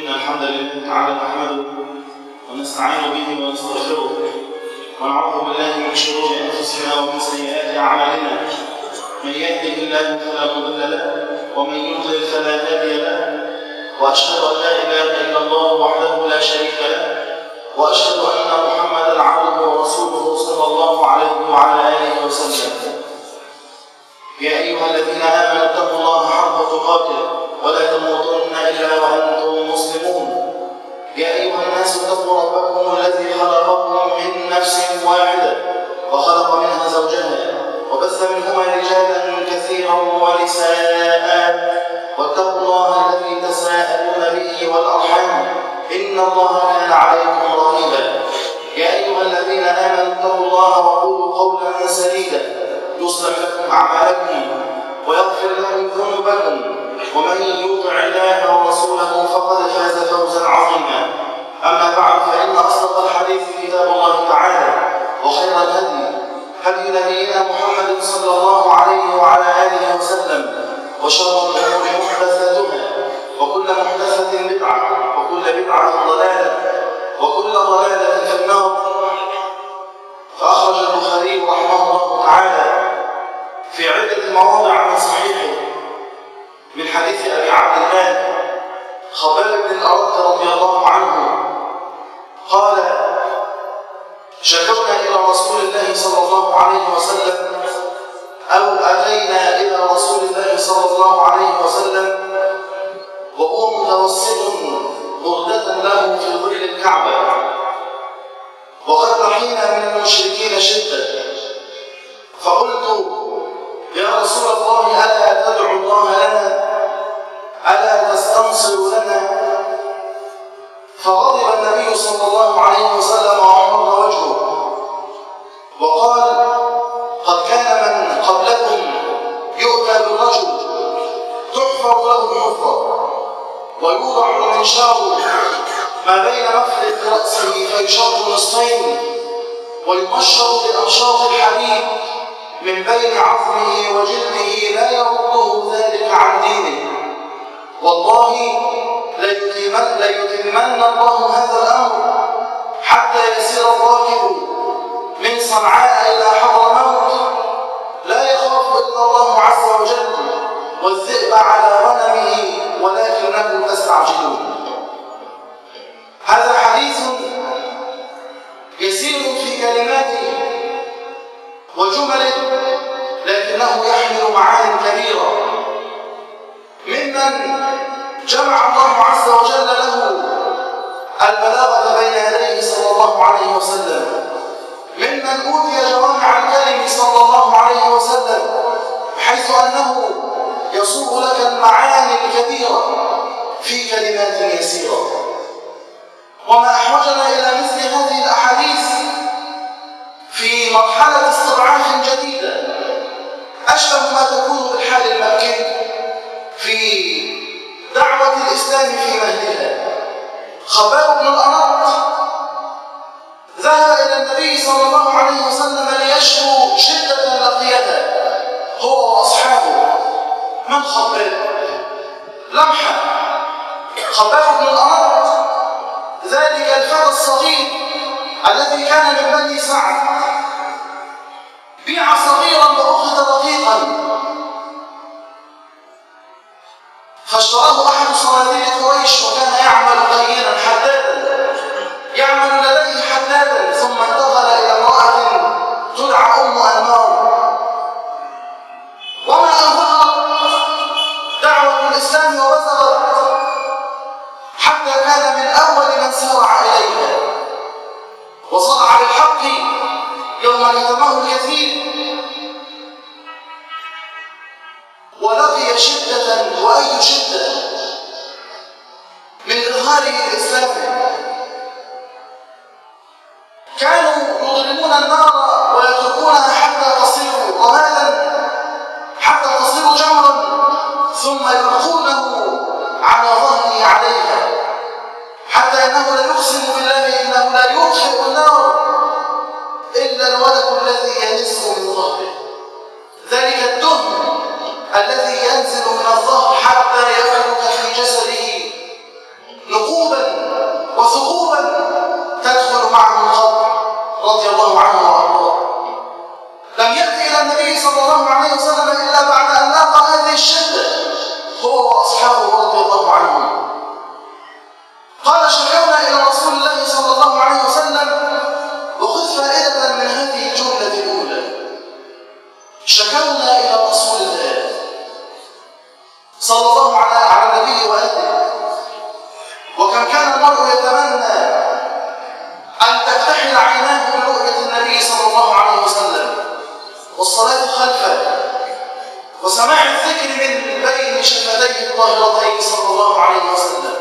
إن الحمد لله تعالى نحمده ونستعين به ونستغفره ونعوذ بالله من شرور أنفسنا ومن سيئات أعمالنا. من يهده الله فلا مضل له ومن يضلل فلا هادي له، وأشهد أن لا إله إلا الله وحده لا شريك له، وأشهد أن محمدا عبده ورسوله صلى الله عليه وعلى آله وسلم. يا أيها الذين آمنوا اتقوا الله حق تقاته ولا تموتن إلا وأنتم مسلمون. يا أيها الناس اتقوا ربكم الذي خلقكم من نفس واحدة وخلق منها زوجها وبث منهما رجالا كثيرا ونساء، واتقوا الله الذي تساءلون به والأرحام إن الله كان عليكم رقيبا. يا أيها الذين آمنوا اتقوا الله وقولوا قولا سديدا يصلح لكم أعمالكم ويغفر لكم ذنوبكم، ومن يطع الله ورسوله فقد فاز فوزا عظيما. أما بعد، فإن أصدق الحديث كتاب الله تعالى، وخير الهدي هدي نبينا محمد صلى الله عليه وعلى آله وسلم، وشر الأمور محدثاتها، وكل محدثة بدعة، وكل بدعة ضلالة، وكل ضلالة في النار. فأخرج البخاري رحمه الله تعالى في عدة مواضع من صحيحه من حديث أبي عبد الله خباب بن الأرت رضي الله عنه قال: شكونا إلى رسول الله صلى الله عليه وسلم، أو أتينا إلى رسول الله صلى الله عليه وسلم وهو متوسط بردة له في ظل الكعبة، وقد رحينا من المشركين شدة. فقلت: يا رسول الله، ألا تدعو الله لنا؟ ألا تستنصر لنا؟ فغضب النبي صلى الله عليه وسلم وأحمر وجهه وقال: قد كان من قبلكم يؤتى بالرجل تحفر له الحفرة ويوضع المنشار ما بين مفرق رأسه فيشق نصفين، ويمشر بأنشاط الحديد من بين عظمه وجلده لا يرده ذلك عن دينه. والله ليتمن الله هذا الأمر حتى يسير الراكب من صنعاء إلى حضرموت لا يخاف إلا الله عز وجل والذئب على غنمه ولكنكم تستعجلون. هذا حديث يسير في كلماته وجمله، لكنه يحمل معان كبيرة، ممن جمع الله عز وجل له البلاغة بين يديه صلى الله عليه وسلم، ممن أوتي جوامع الكلم صلى الله عليه وسلم، بحيث أنه يصوغ لك المعاني الكبيرة في كلمات يسيرة. وما أحوجنا إلى مثل هذه الأحاديث في مرحلة استضعاف جديدة أشبه ما تكون بالحال المكي في دعوة الإسلام في مهدها. خباب بن الأرت ذهب إلى النبي صلى الله عليه وسلم ليشكو شدة لقيها هو وأصحابه. من خباب؟ لمحة. خباب بن الأرت ذلك الفتى الصغير الذي كان من بني سعد، بيع صغيرا وأخذ رقيقا، فاشتراه أحد صناديق قريش، وكان يعمل قينا حدادا، يعمل لديه حدادا، ثم انتقل إلى امرأة تدعى أم أنمار. وما أن ظهرت دعوة الإسلام وبزغت حتى كان من أول من سارع إليها وصدع بالحق يوم كتمه الكثير، ولقي شدة، وأي شدة، من إظهاره الإسلام. كانوا يضرمون النار ويتركونها حتى تصير رمادا، حتى تصير جمرا، ثم يلقونه على ظهره عليها، حتى أنه لا يقسم بالله إنه لا يطفئ النار إلا الولد الذي ينزل من ظهره، ذلك الدهن الذي ينزل من الظهر حتى يخرج في جسده نقوم وثقوبا تدخل معه القبر رضي الله عنه وارضاه. لم يأتي إلى النبي صلى الله عليه وسلم إلا بعد أن لاقى هذه الشدة هو وأصحابه رضي الله عنهم. قال: شكونا إلى رسول الله صلى الله عليه وسلم، وخذ فائدة من هذه الجملة الأولى: شكونا إلى رسول الله صلى الله على النبي وآله. وكم كان المرء يتمنى أن تكتحل عيناه برؤية النبي صلى الله عليه وسلم والصلاة خلفه وسماع الذكر من بين شفتيه الطاهرتين صلى الله عليه وسلم،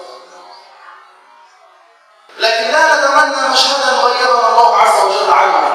لكن لا نتمنى مشهدا غيرنا الله عز وجل عنه.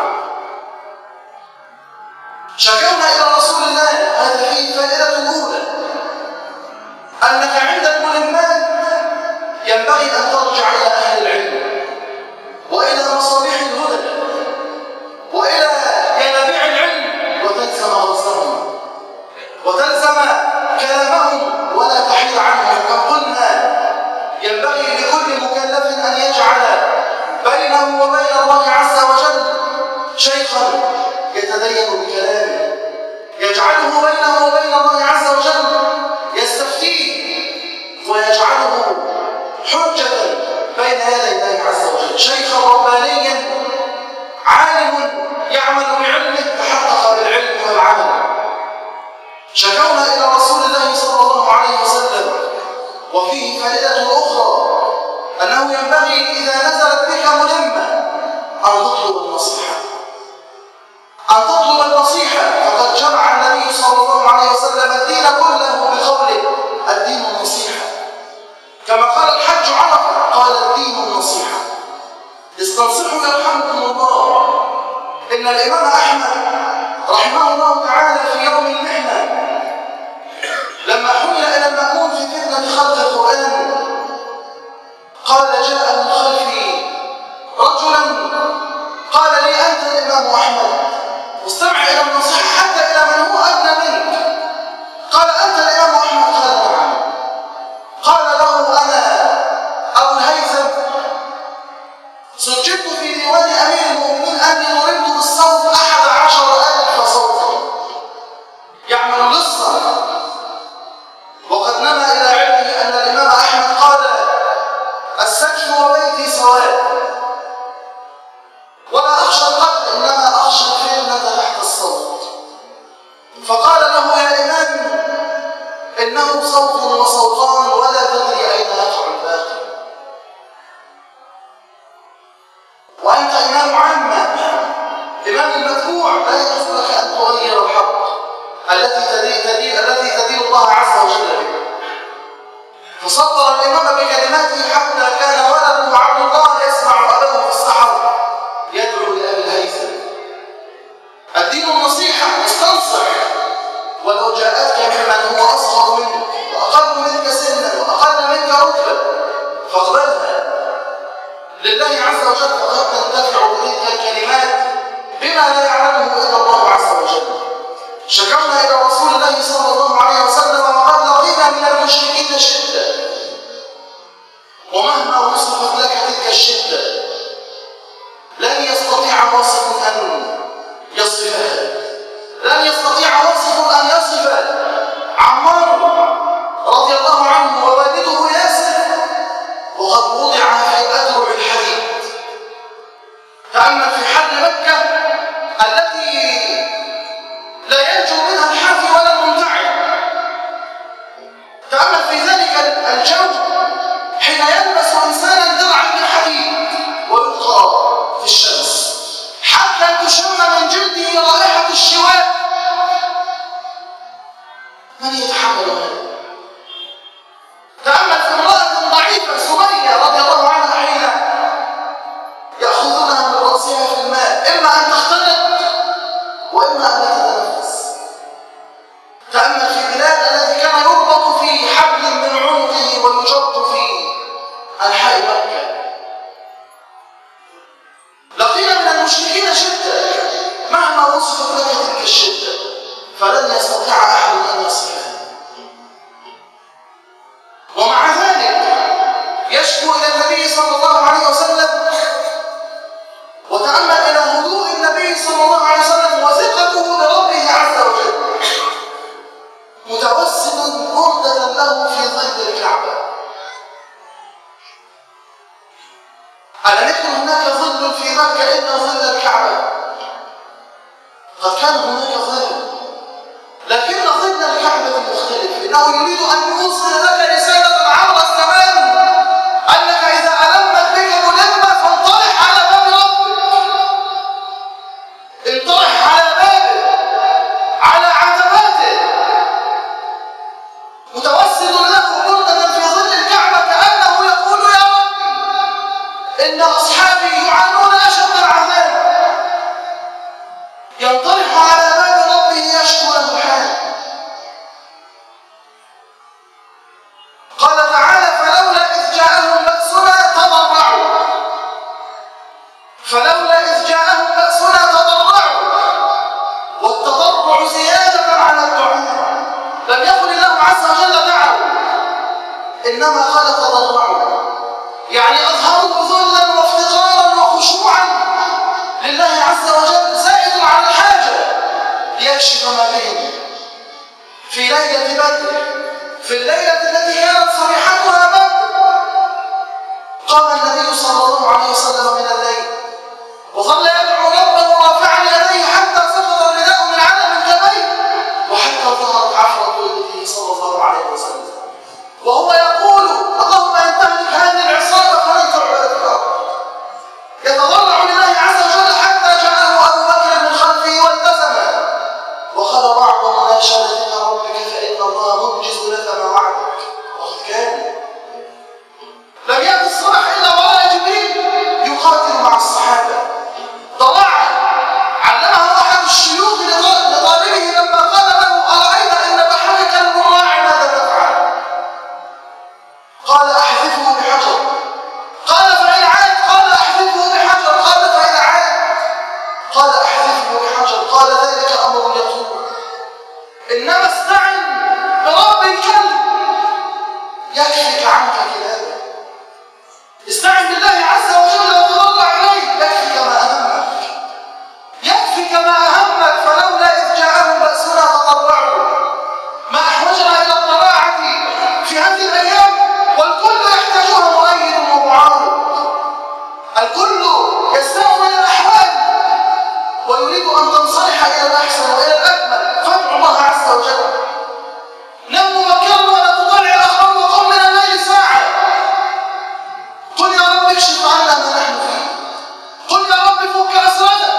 شكونا إلى رسول الله، هذه فيه فائدة أولى: أنك عند الملمات ينبغي أن ترجع إلى أهل العلم وإلى مصابيح الهدى وإلى ينابيع العلم وتلزم غرسهم وتلزم كلامهم ولا تحيد عنهم. كما قلنا ينبغي لكل مكلف أن يجعل بينه وبين الله عز وجل شيخا يتدين بكلامه، يجعله بينه وبين الله عز وجل يستفتيه ويجعله حجة بين يدي الله عز وجل، شيخا ربانيا عالم يعمل بعلمه تحقق بالعلم والعمل. شكونا إلى رسول الله صلى الله عليه وسلم. وفيه فائدة أخرى: أنه ينبغي إذا نزلت بك ملمة أن تطلب النصيحة، أن تطلب النصيحة. فقد جمع النبي صلى الله عليه وسلم الدين كله بقوله: الدين النصيحة. كما قال الحج عرفة قال: الدين النصيحة. استنصحوا يرحمكم الله. إن الإمام أحمد رحمه الله تعالى في يوم المحنة لما حمل إلى المأمون في فتنة خلق القرآن قال: جاء من خلفي رجلا قال لي: أنت الإمام أحمد، واستمع إلى النصيحة حتى إلى من هو أدنى منك. قال: أنت الإمام أحمد؟ قال: نعم. قال له: أنا أبو الهيثم سجدت في ديوان أمير المؤمنين أني ضربت بالصوت 11,000 صوتا يعمل لصا. وقد نما إلى علمه أن الإمام أحمد قال: السجن وبيتي سواء، ولا أخشى القتل إنما أخشى الفتنة تحت الصوت. فقال له: يا إمام، إنه صوت وصوتان ولا تدري أين يقع الباقي، وأنت إمام عامة، إمام المتبوع، لا يجوز لك أن تغير الحق التي تدين الله عز وجل به. فصدر الإمام بكلماته حتى كان ولده عبد الله يسمع أباه في السحر يدعو لأبي الهيثم. الدين النصيحة، استنصح ولو جاءتك ممن هو أصغر منك وأقل منك سنا وأقل منك رتبة فاقبلها لله عز وجل، فقد تنتفع بتلك الكلمات بما لا يعلمه إلا الله عز وجل. شكونا إلى رسول الله صلى الله عليه وسلم وقد لقينا من المشركين شدة، ومهما وصفت لك تلك الشدة لن يستطيع واصف أن يصفها، لن يستطيع واصف أن يصف عمار رضي الله عنه ووالده ياسر وقد وضع في أذرع الحديد. تأمل في حرب مكة التي لا ينجو منها الحافي ولا الممتعن. تأمل في ذلك الجو حين يلبس إنسانا درعا من حديد ويلقى في الشمس حتى تشم من جلده رائحة الشواء. من يتحمل هذا؟ تأمل في امرأة ضعيفة سمية رضي الله عنها حين يأخذونها من رأسها في الماء، إما أن تختنق وإما أن لا تتنفس. تأمل في بلاد الذي كان يربط في حبل من عنقه ويجر في أنحاء مكة. لقينا من المشركين شدة، مهما وصفت لك تلك الشدة فلن يستطيع أحد أن يصفها. ومع ذلك يشكو إلى النبي صلى الله عليه وسلم وتأمل إلى هدوء النبي صلى الله عليه وسلم وثقته بربه عز وجل، متوسد بردة له في ظل الكعبة. ألم يكن هناك ظل في مكة إلا ظل الكعبة؟ قد كان هناك ظل، لكن ظل الكعبة مختلف. إنه يريد أن يوصل لك رسالة عبر الزمان أنك إذا ألمت بك ملمة فانطرح على باب ربك، انطرح على بابه، على عتباته، متوسد له بردة في ظل الكعبة كأنه يقول يا ربي إن أصحابي يعانون أشد العذاب. ينطرح على باب ربه يشكو له حال. قال تعالى فلولا إذ جاءهم بأسنا تضرعوا، فلولا إذ جاءهم بأسنا تضرعوا، والتضرع زيادة على الدعاء. لم يقل الله عز وجل دعوا، إنما قال تضرعوا، يعني أظهروا ذلا وافتقارا وخشوعا لله عز وجل، زائد على الحاجة ليكشف ما بهم. في ليلة بدر، في الليلة التي كانت صريحتها بدر، قام النبي صلى الله عليه وسلم من الليل وظل يدعو ربه رافعا يديه حتى سقط الرداء من علم كبيه وحتى ظهرت عفرة وجهه صلى الله عليه وسلم، وهو يقول اللهم ان تهلك هذه العصابة فلن تعبد في الأرض. يتضرع لله عز وجل حتى جاءه أبو بكر من خلفه والتزم وقال بعض مناشدتك ربك فإن الله منجز لك ما وعدك. وقد كان لم يأت الصباح إلا وراء جبريل يقاتل مع الصحابة. ضراعة علمها أحد الشيوخ لطالبه لما قال له أرأيت إن بحرك المراع ماذا تفعل؟ قال أحذفه بحجر. قال فإن عاد؟ قال أحذفه بحجر. قال فإن عاد؟ قال أحذفه بحجر. قال ذلك أمر يطول، إنما استعن برب الكلب يكفك عنك كلابه. استعن بالله عز وجل وتضرع إليه يكفك ما أهمك، يكفك ما أهمك. فلولا إذ جاءهم بأسنا تضرعوا. ما أحوجنا إلى الضراعة في هذه الأيام والكل يحتاجها مؤيد ومعارض. الكل يستمع إلى الأحوال ويريد أن تنصلح إلى الأحسن وإلى الأكمل. فادعوا الله عز وجل. نم مبكرا ولا تطلع الأخبار وقم من الليل ساعة. قل يا رب اكشف عنا ما نحن فيه. قل يا رب فك أسرنا.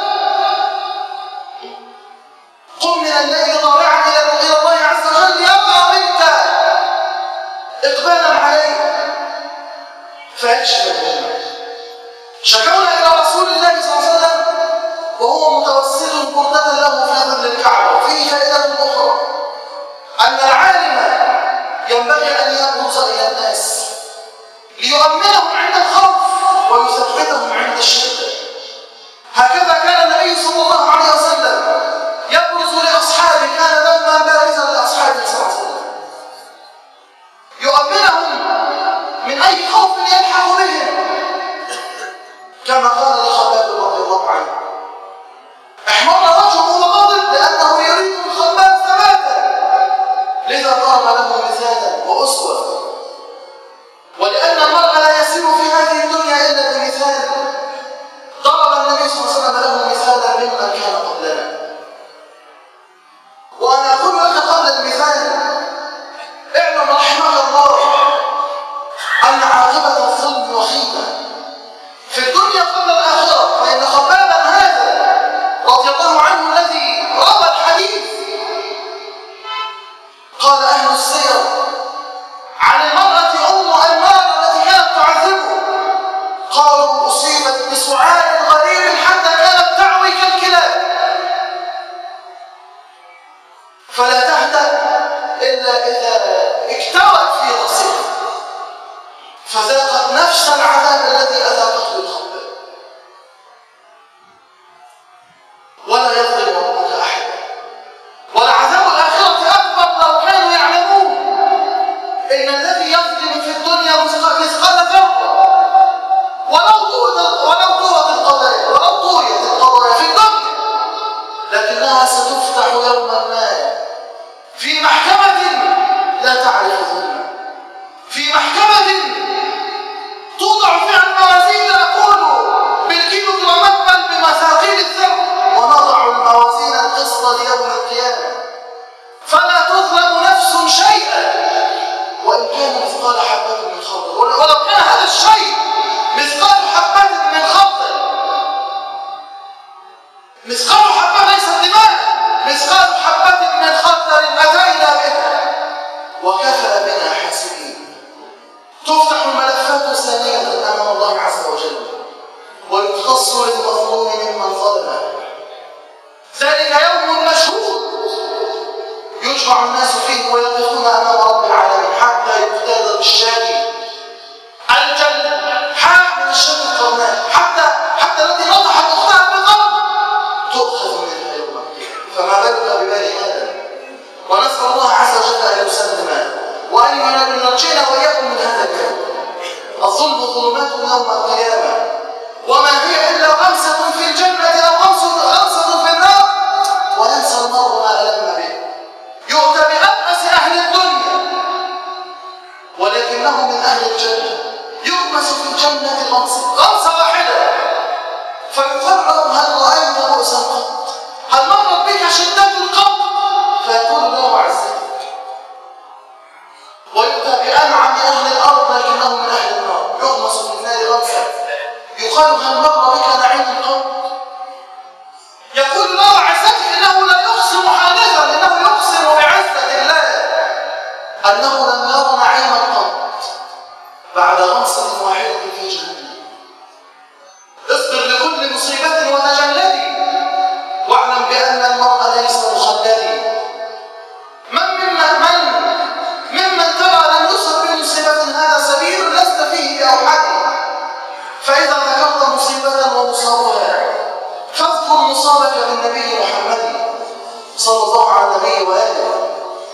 قم من الليل ضارعا إلى الله عز وجل يبقى منك إقبالا عليه فيكشف الأمور. شكونا إلى رسول الله صلى الله عليه وسلم وهو متوسل بردة له في ظل الكعبة. وفيه فائدة أخرى أن العالم ينبغي أن يبرز إلى الناس ليؤمنهم عند الخوف ويثبتهم عند الشدة. هكذا كان النبي صلى الله عليه وسلم يبرز لأصحابه، كان دوما بارزا لأصحابه صلى الله عليه وسلم، يؤمنهم من أي خوف يلحق بهم، كما قال لخباب رضي الله عنه احمر وجهه وغضب لأنه يريد الخباب ثباتا، لذا ضرب له مثالا وأسوة. ولأن المرء لا يسير في هذه الدنيا إلا بمثال، ضرب النبي صلى الله عليه وسلم له مثالا ممن كان قبلنا. وأنا أقول لك قبل المثال اعلم رحمك الله أن عاقبة الظلم وخيمة في الدنيا قبل الآخرة. فإن خبابا هذا رضي الله عنه الذي روى الحديث قال أهل السير عن المرأة أم أنمار التي كانت تعذبه، قالوا أصيبت بسعال غريب حتى كانت تعوي كالكلاب فلا تهدأ إلا إذا اكتوت في رأسها، فذاقت نفس العذاب الذي أذاقته الخباب. ولا يظلم ربك أحدا. ولعذاب الآخرة أكبر لو كانوا يعلمون. إن الذي يظلم في الدنيا مثقال ذرة أنها ستفتح يوما ما في محكمة لا تعرف ظلما، في محكمة توضع فيها الموازين أقول بالكيلو جرامات بل بمثاقيل الذر، ونضع الموازين القسط ليوم القيامة فلا تظلم نفس شيئا وإن كان مثقال حبة من خردل، ولو كان هذا الشيء مثقال حبة من خردل، مثقال حبة ليست دماء، مثقال حبة من خردل أتينا بها وكفى بنا حاسبين. تفتح الملفات ثانية أمام الله عز وجل ويختص للمظلوم ممن ظلمه. ذلك يوم مشهود يجمع الناس فيه ويقفون أمام رب العالمين حتى يقتاد بالشاة الجلحاء من الشاة القرناء، حتى التي نضحت أختها بقلب تؤخذ منها يوما، فما بالك ببال هذا؟ ونسأل الله عز وجل أن يسلم وأن ينجينا وإياكم من هذا اليوم. الظلم ظلمات يوم القيامة وما هي إلا غمسة في الجنة أو غمسة في النار، وينسى المرء ما ألم به. يؤتى بأبأس أهل الدنيا ولكنه من أهل الجنة، يغمس في الجنة غمسة واحدة فيقال له هل رأيت بؤسا قط؟ هل مرت بك شدة قط؟ فيقول له عزتك. ويؤتى بأنعم أهل الأرض لكنه من أهل النار، يغمس في النار غمسة يقال هل مر بك نعيم قط؟ يقول له عزتك إنه لا يقسم حادثا، إنه يقسم بعزة الله أنه لم ير نعيما قط بعد غمسة واحدة في جهنم. اصبر لكل مصيبة وتجلدي واعلم بأن المرء ليس مخلدي. ممن ترى لم يصب بمصيبة هذا سبيل لست فيه بأوحد، فإذا ذكرت مصيبة ومصابها فاذكر مصابك بالنبي محمد صلى الله عليه النبي وآله.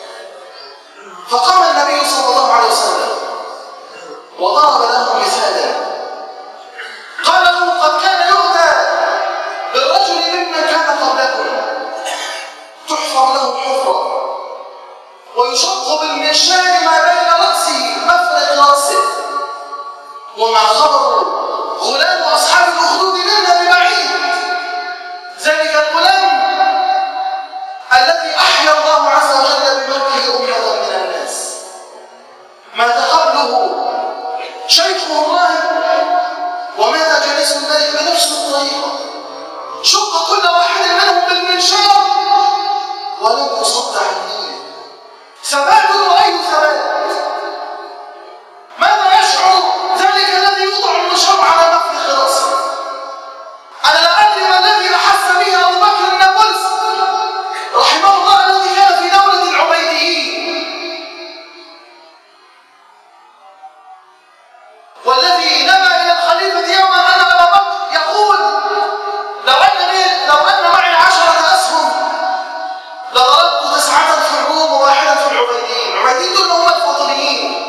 فقام النبي صلى الله عليه وسلم وضرب له مثالا، قال له قد كان يؤتى بالرجل ممن كان قبلكم تحفر له حفرة ويشق بالمنشار ما بين رأسه مفرق رأسه، وما خبر غلام أصحاب الأخدود منا ببعيد. ذلك الغلام الذي أحيا الله عز وجل بملكه أمة من الناس مات قبله شيخه الراهب ومات جليس الملك بنفس الطريقة، شق كل واحد منهم بالمنشار ولم يصد عن دينه. ثبات وأي ثبات. ماذا يشعر ذلك الذي يوضع المنشار على مفرق رأسه؟ أنا لا أدري ما الذي أحس به أبو بكر النابلسي رحمه الله الذي كان في دولة العبيديين والذي نبى إلى الخليفة يوما أن أبا بكر يقول لو أن معي 10 أسهم لضربت 9 في الروم وواحدا في العبيديين. العبيديين دول هم الفاطميين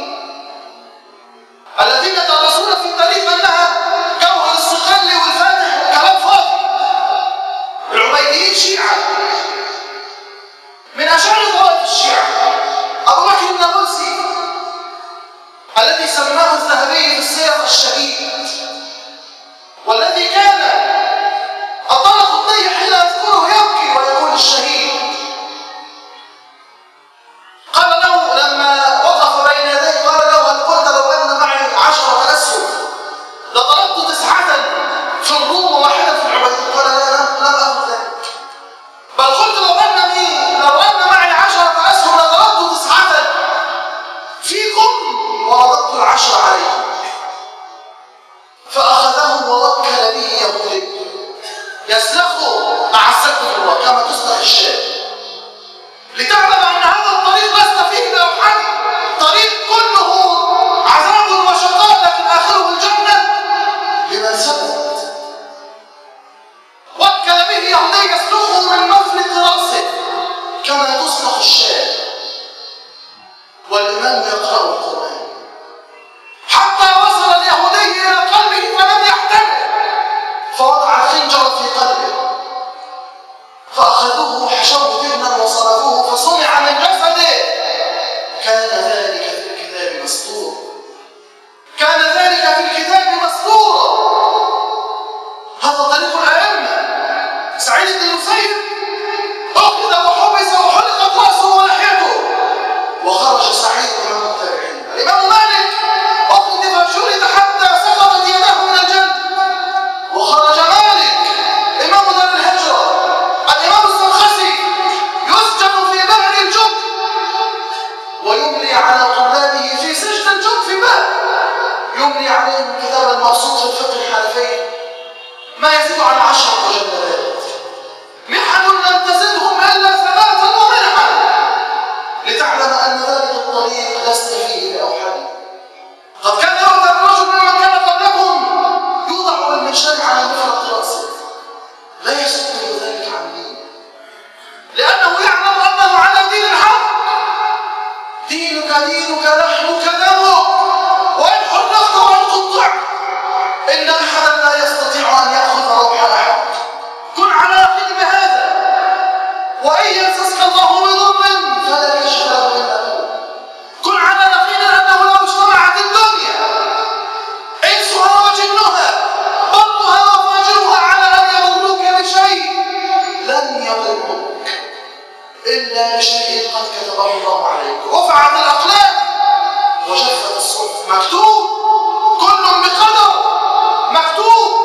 الذين درسونا في التاريخ أنها جوهر الصقلي والفاتح وكلام فاضي. العبيديين شيعة من أشهر طوائف الشيعة. أبو بكر النابلسي الذي سماه الذهبي في السير الشهيد والذي كان الطرف الطيب حين يذكره يبكي ويقول الشهيد، قال له لما وقف بين يديه قال له هل قلت لو أن معي 10 أسهم لضربت 9 في الروم وواحدة في العبيديين؟ قال لا أقول ذلك، بل قلت لو أن معي 10 أسهم لضربت 9 فيكم ورددت 10 عليكم. فأخذه ووكل به يهودي يسلخه أعزكم الله كما تسلخ الشاة، لتعلم أن هذا الطريق لست فيه بأوحد، طريق كله عذاب وشقاء لكن آخره الجنة لمن ثبت. وكل به يهودي يسلخه من مفرق رأسه كما تسلخ الشاة، والإمام يقرأ القرآن حتى وصل اليهودي إلى قلبه فلم يحتمل فوضع الخنجر في قلبه فأخذوه وحشوه جبنا وصرفوه فصنع من جسده. كان ذلك في الكتاب مسطورا. كان ذلك في الكتاب مسطورا. هذا طريق الأئمة. سعيد بن المسيب أخذ وحبس وحلقت رأسه ولحيته وخرج سعيد إمام التابعين. الإمام مالك أخذ فجلد حتى سقطت يداه من الجلد وخرج مالك إمام دار الهجرة. الإمام الزرخشي يسجن في بئر الجب ويملي على طلابه في سجن الجب في بئر يملي عليهم كتابا مبسوط في الفقه الحنفي ما يزيد عن 10 مجلدات. محن لم تزدهم إلا 3 ومنحا لتعلم أن ذلك الطريق لست فيه بأوحد. قد كان هذا الرجل ممن كان قبلكم يوضع بالمنشار على مفرق رأسه لا يصد ذلك عن دينه لأنه يعلم أنه على دين الحق. دينك دينك لحمك دمك وإن حرقت وإن قطعت إن أحدا لا يستطيع أن يأخذ روح أحد. كن على يقين بهذا. وإن يمسسك الله بضر فلا كاشف له إلا هو. كن على يقين أنه لو اجتمعت الدنيا إنسها وجنها برها وفاجرها على أن يضروك بشيء لن يضروك إلا بشيء قد كتبه الله عليك. رفعت الأقلام وجفت الصحف. مكتوب كل بقدر مكتوب.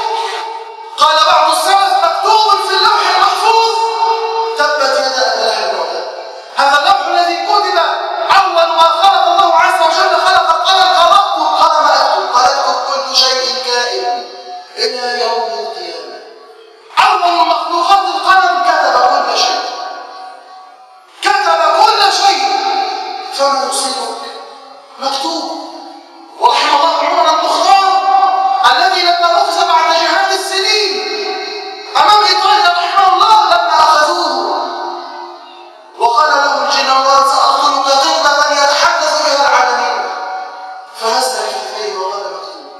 قال بعض السلف مكتوب في اللوح المحفوظ تبت يد أبي لهب وتب. هذا اللوح الذي كتب أول ما خلق الله عز وجل خلق القلم خلقت القلم أكتب قال اكتب كل شيء كائن إلى يوم القيامة. أول مخلوقات القلم كتب كل شيء. كتب كل شيء فما يصيبك مكتوب. ورحم الله عمر المختار الذي لما أخذ بعد جهاد السنين أمام إيطاليا رحمه الله لما أخذوه وقال له الجنرال سأقتلك غيبة يتحدث بها العالمين فهز كتفيه وقال مكتوب.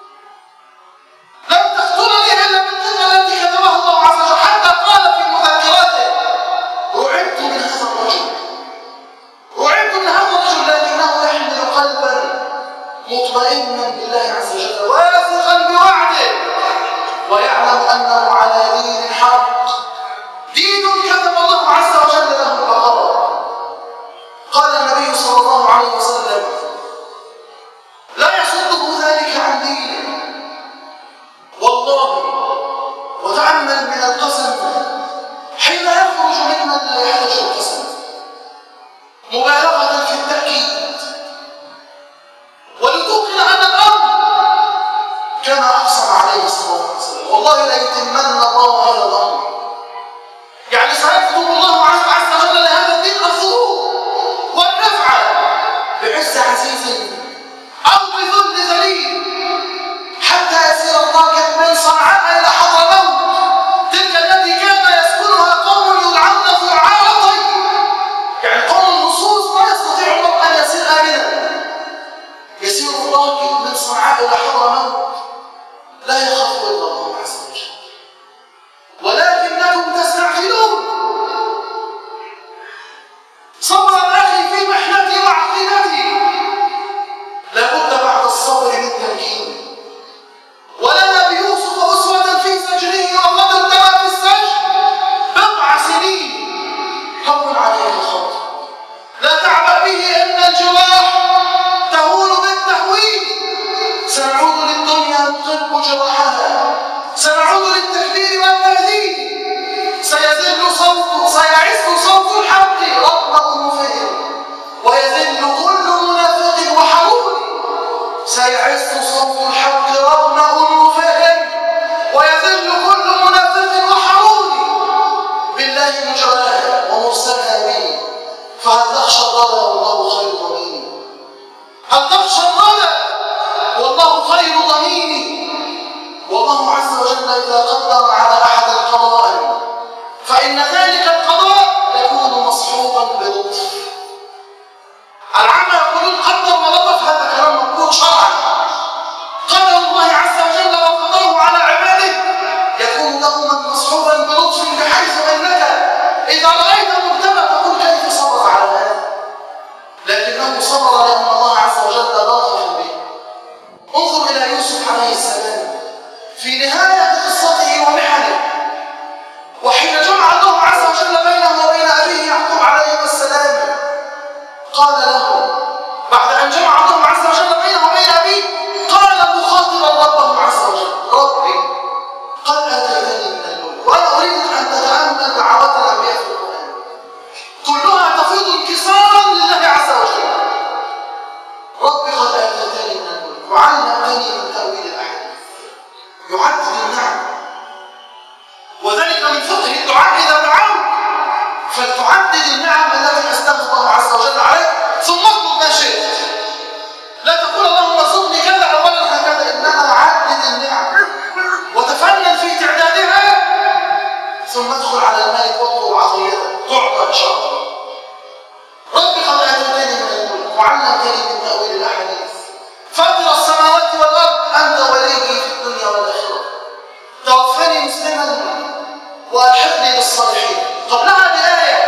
لم تقتلني إلا بالقتل التي كتبها الله عز وجل. حتى قال في مذكراته رعبت من هذا الرجل. رعبت من هذا الرجل لكنه يحمل قلبا مطمئنا بالله عز وجل واثقا بوعده ويعلم أنه على دين حق. دين كتب الله عز وجل له البقاء. قال النبي صلى الله عليه وسلم لا يصده ذلك عن دينه. والله وتأمل من القسم حين يخرج ممن لا يحتاج القسم مبالغة في التأكيد ولتوقن أن الأمر كما أقسم عليه صلى الله عليه وسلم والله ليتمن الله هذا الأمر. يعني سيكتب الله عز وجل لهذا الدين الظهور والنفع بعز عزيز أو بذل ذليل حتى يسير الراكب من صنعاء إلى حضرموت تلك التي كان يسكنها قوم يدعون ذعار طيب. يعني قوم النصوص لا يستطيع المرء أن يسير آمنا. يسير الراكب من صنعاء إلى حضرموت لا يخاف إلا الله عز وجل ولكنكم تستعجلون. صبر أخي في محنتي وعقيدتي لابد بعد الصبر من تمكين. ولنا بيوسف أسوة في سجنه وقد انتهى في السجن 4 سنين. هون عليه الخطر لا تعبأ به إن الجواح تهون بالتهوين. سنعود للدنيا نطب جراحها. سنعود للتكبير والتهديد. سيعز صوت الحق رغم أنوفهم ويذل كل منافق وحرور. سيعز صوت الحق رغم أنوفهم ويذل كل منافق وحرور. بالله مجراها ومرسلها به فهل تخشى الردى والله خير ضمين. هل تخشى الردى والله خير ضمين. والله عز وجل إذا قدر على أحد القضاء فإن ذلك القضاء يكون مصحوبا بلطف. العامة يقولون قدر ولطف هذا كلام مقبول شرعا. قدر الله عز وجل وقضاه على عباده يكون دوما مصحوبا بلطف بحيث أنك إذا رأيت مبتلى تقول كيف صبر على هذا؟ لكنه صبر لأن الله عز وجل لطف به. انظر إلى يوسف عليه السلام في نهاية قصته ومحنه، وحين جمع الله عز وجل بينه وبين أبيه يعقوب عليه السلام قال له بعد أن جمع الله عز وجل بينه وبين أبيه قال مخاطبا ربه عز وجل: ربي قد آتيتني من الملك. وأنا أريد أن تتأمل دعوات الأنبياء في القرآن كلها تفيض انكسارا لله عز وجل. ربي قد آتيتني من الملك وعلمتني من تأويل الأحاديث. يعدد النعم، وذلك من فقه الدعاء إذا دعوا فلتعدد النعم التي أسداها الله عز وجل عليك ثم اطلب ما شئت. لا تقول اللهم ارزقني كذا أولا هكذا، إنما عدد النعم وتفنن في تعدادها ثم ادخل على الملك واطلب عطيته تعطى إن شاء الله. ربي قد آتيتني من الملك وعلمتني من تأويل الأحاديث فاطر السماوات والأرض أنت وليي في الدنيا والآخرة توفني مسلما وألحقني بالصالحين. قبلها بآية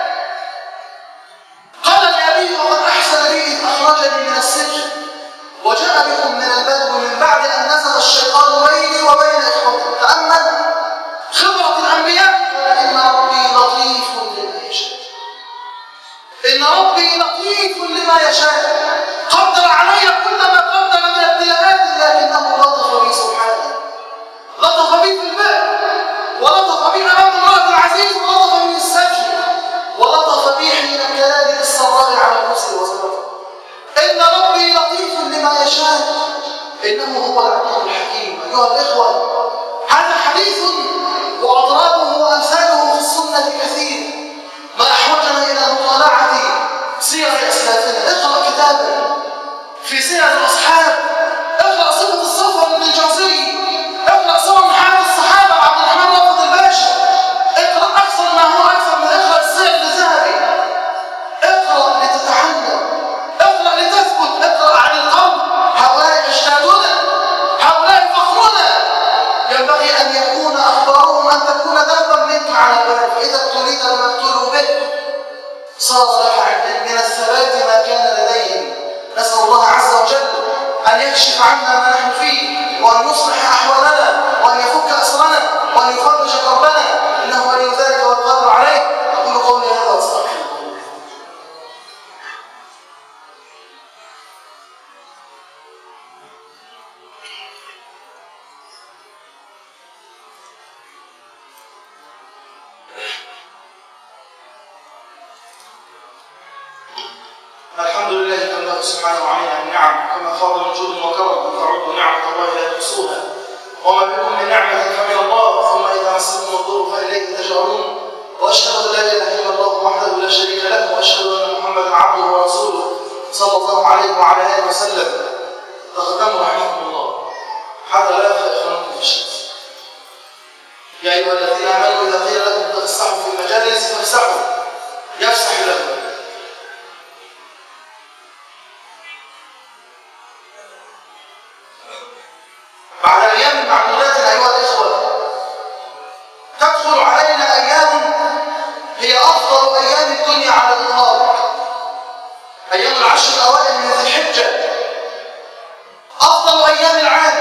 قال لأبيه وقد أحسن بي إذ أخرجني من السجن وجاء بكم من البدو من بعد أن نزغ الشيطان بيني وبين إخوتي. تأمل خبرة الأنبياء: إن ربي لطيف لما يشاء. إن ربي لطيف لما يشاء. قدر علي كل ما قدر من ابتلاءات لكنه لطف بي سبحانه. لطف بي في البئر، ولطف بي أمام امرأة العزيز، ولطف بي في السجن، ولطف بي حين ابتلاني بالسراء على النصر وسببه. إن ربي لطيف لما يشاء إنه هو العليم الحكيم. أيها الإخوة، هذا حديث وأضرابه وأمثاله في السنة كثير، ما أحوجنا إلى مطالعة سير أسلافنا. اقرأ كتابا في سير الأصحاب، اقرأ صفة الصفوة بن الجوزي، اقرأ سير حياة الصحابة عبد الرحمن رافض الباشا، اقرأ أكثر ما هو أكثر من اقرأ السير الذهبي. اقرأ لتتعلم، اقرأ لتثبت، اقرأ عن القوم. هؤلاء أجدادنا، هؤلاء فخرنا، ينبغي أن يكون أخبارهم أن تكون دربا منك على البال، فإذا ابتليت بما ابتلوا به صار لك من الثبات ما كان لديهم. نسأل الله عز وجل أن يكشف عنا ما نحن فيه، وأن يصلح أحوالنا، وأن يفك أسرنا، وأن يفرج كربنا، إنه ولي ذلك والقادر عليه. أقول قولي هذا وأستغفر الله. الحمد لله كما سبحانه علينا النعم كما فاض من جود وكرم ان تعدوا نعمه الله لا تحصوها وما بكم من نعمه فمن الله ثم اذا مسكم الضر فاليه تجارون. واشهد ان لا اله الا الله وحده لا شريك له واشهد ان محمدا عبده ورسوله صلى الله عليه وعلى اله وسلم. تقدموا رحمكم الله. حتى لا يخفى اخوانكم في الشمس. يا ايها الذين امنوا اذا قيل لكم تفسحوا في المجالس فافسحوا يفسح لكم. بعد أيام معدودات أيها الإخوة تدخل علينا أيام هي أفضل أيام الدنيا على الإطلاق. أيام العشر الأوائل من ذي الحجة أفضل أيام العام.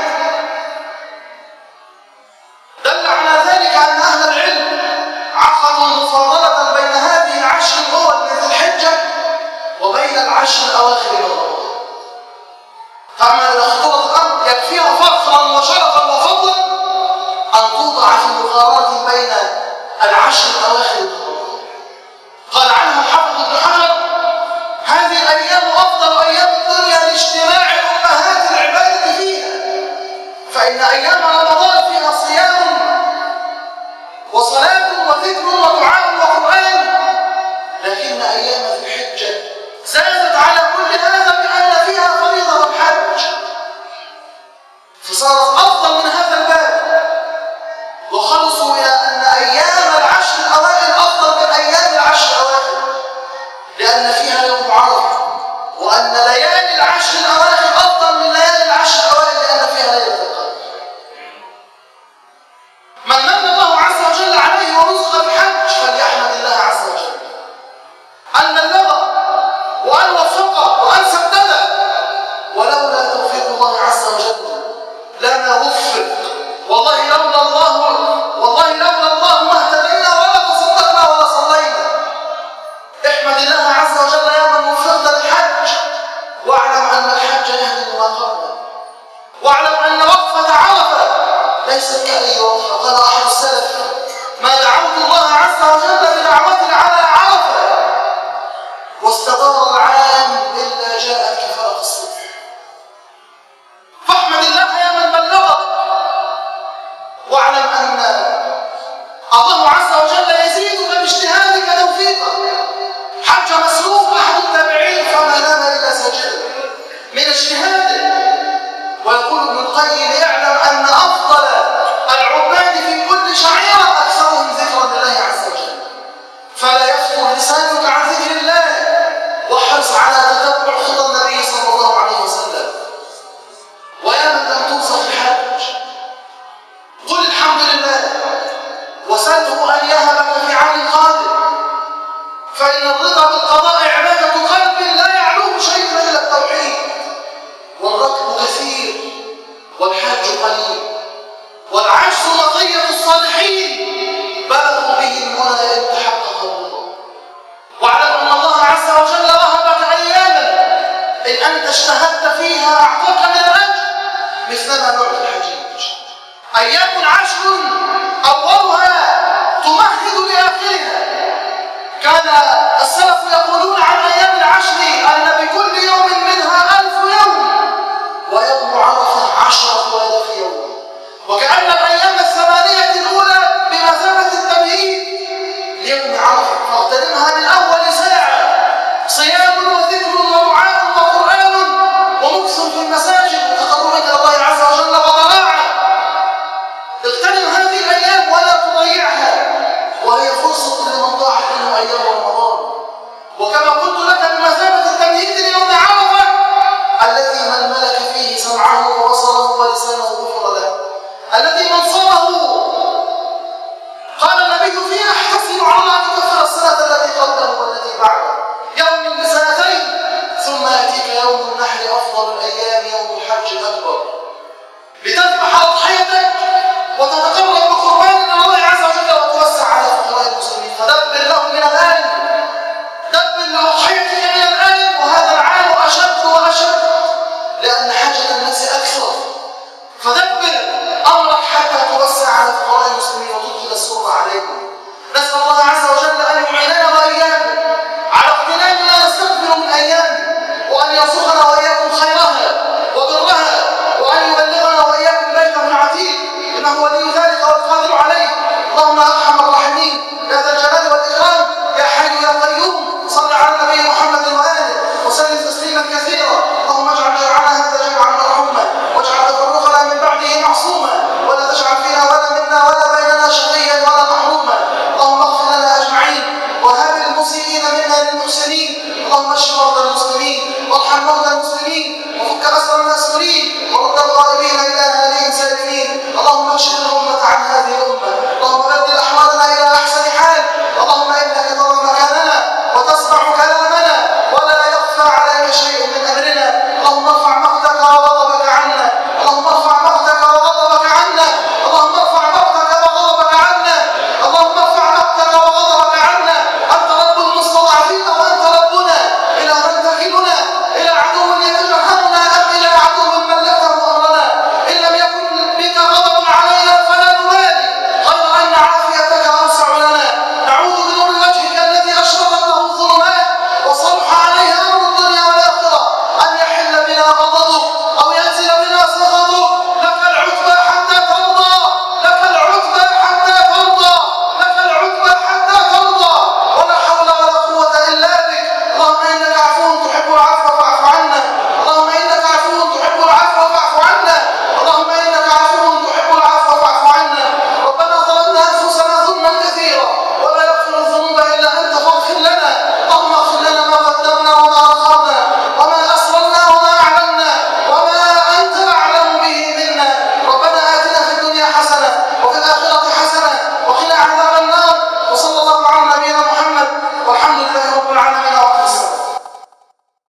دل على ذلك أن أهل العلم عقدوا مفاضلة بين هذه العشر الأول من ذي الحجة وبين العشر الأواخر من رمضان. أما إذا خطرت الأمر يكفيها فخرا وشرفا وفضلا أن توضع في مقارنة بين العشر الأواخر من رمضان. قال عنها حافظ ابن حجر: هذه الأيام أفضل أيام الدنيا لاجتماع أمهات العبادة فيها، فإن أيام رمضان فيها صيام وصلاة وذكر ودعاء وقرآن، لكن أيام ذي الحجة زادت على كل هذا بأن فيها فريضة الحج، فصارت أفضل من هذا الباب. وخلصوا إلى أن أيام العشر الأوائل أفضل من أيام العشر الأواخر لأن فيها يوم عرفة، وأن ليالي العشر الأواخر أفضل من ليالي العشر الأوائل لأن فيها ليلة القدر. من من الله عز وجل عليه ورزق بالحج فليحمد الله والله لولا الله ما اهتدينا ولا تصدقنا ولا صلينا. احمد الله عز وجل يا من وفقت للحج، واعلم أن الحج يهدم ما قبله، واعلم أن وقفة عرفة ليست كأي وقفة. قال أحد السلف: ما دعوت الله عز وجل بدعوة على عرفة واستدار العام إلا جاءت كفارة الصبح. فاحمد الله يا من بلغك، واعلم أن الله عز وجل يزيدك باجتهادك توفيقا. حج مسروق أحد التابعين فما نام إلا ساجدا من اجتهاده. ويقول ابن القيم: يعلم أن أفضل العباد في كل شعيرة أكثرهم ذكرا لله عز وجل. فلا يفتر لسانك عن ذكر الله، واحرص على تتبع خطى النبي صلى الله عليه وسلم. ويا من لم توصف الحج، قل الحمد لله وسله أن يهبك في عام قادم، فإن الرضا بالقضاء عبادة قلب لا يعلوه شيء إلا التوحيد. والركب كثير والحج قليل، والعجز مطية الصالحين بلغوا به المنى إن تحقق الرضا. واعلم أن الله عز وجل وهبك أياما إن أنت اجتهدت فيها أعطاك من الأجر مثلما نعطي الحجيج. أيام عشر أولها تمهد لآخرها. كان السلف يقولون عن أيام العشر أن بكل يوم منها 1000 يوم، ويوم عرفة 10,000 يوم. وكأن الأيام الثمانية الأولى بمثابة التمهيد ليوم عرفة، فاغتنمها من أول ساعة صيام وذكر ودعاء وقرآن ومكث في المساجد وتقرب إلى الله عز وجل وضراعة. اغتنم هذه الأيام ولا تضيعها، وهي فرصة لمن ضاعت منه أيام رمضان. وكما قلت لك بمثابة التمهيد ليوم عرفة الذي من ملك فيه سمعه وبصره ولسانه غفر له، الذي من صامه قال النبي فيه: احتسب على الله أن يكفر السنة التي قبله والتي بعده، يوم بسنتين. ثم يأتيك يوم النحر أفضل الأيام، يوم الحج الأكبر، لتذبح أضحيتك وتتقرب بقربان من الله عز وجل وتوسع على فقراء المسلمين. فدبر لهم من الآن، دبر لأضحيتك من الآن. وهذا العام أشد وأشد لأن حاجة الناس أكثر، فدبر أمرك حتى توسع على فقراء المسلمين وتدخل السرور عليهم. نسأل الله عز وجل أن يعيننا وإياكم على اغتنام ما نستقبل من أيام، وأن يرزقنا وإياكم خيرها وبرها، وأن يبلغنا وإياكم بيته العتيق، إنه ولي ذلك والقادر عليه. اللهم أرحم الراحمين يا ذا الجلال والإكرام، يا حي يا قيوم، صل على النبي محمد وآله وسلم تسليما كثيرا. اللهم اجعل جمعنا هذا جمعا مرحوما، واجعل تفرقنا من بعده معصوما، ولا تجعل فينا ولا منا ولا بيننا شقيا ولا محروما. اللهم اغفر لنا أجمعين، وهب المسيئين منا للمحسنين. اللهم اشف مرضى المسلمين، وارحم موتى المسلمين، وفك أسر المأسورين، ورد الغائبين إلى أهاليهم سالمين. اللهم اكشف الأمة عن هذه الأمة، اللهم بدل أحوالنا إلى أحسن حال. اللهم إنك ترى مكاننا وتسمع كلامنا ولا يخفى عليك شيء من أمرنا. اللهم ارفع مقتك وغضبك عنا، اللهم ارفع مقتك وغضبك عنا، اللهم ارفع مقتك وغضبك عنا، اللهم ارفع مقتك وغضبك عنا. أنت رب المستضعفين وأنت ربنا. إلى من تكلنا؟ إلى عدو يتجهرنا أم إلى عدو ملكه أمرنا؟ إن لم يكن بك غضب علينا فلا نبالي، غير أن عافيتك أوسع لنا. نعوذ بنور وجهك الذي أشرقت له الظلمات وصلح عليه أمر الدنيا والآخرة أن يحل بنا غضبك أو ينزل بنا سخطك. لك العتبى حتى ترضى، لك العتبى حتى ترضى، لك العتبى حتى ترضى، ولا حول ولا قوة إلا بك. اللهم إنك عفو تحب العفو فاعف عنا، اللهم إنك عفو تحب العفو فاعف عنا، اللهم إنك عفو تحب العفو فاعف عنا. ربنا ظلمنا أنفسنا ظلما كثيرا ولا يغفر الذنوب إلا أنت فاغفر لنا. اللهم اغفر لنا ما قدمنا وما أخرنا وما أسررنا وما أعلنا وما أنت أعلم به منا. ربنا آتنا في الدنيا حسنة وفي الآخرة حسنة وقنا عذاب النار. وصلى الله على نبينا محمد والحمد لله رب العالمين.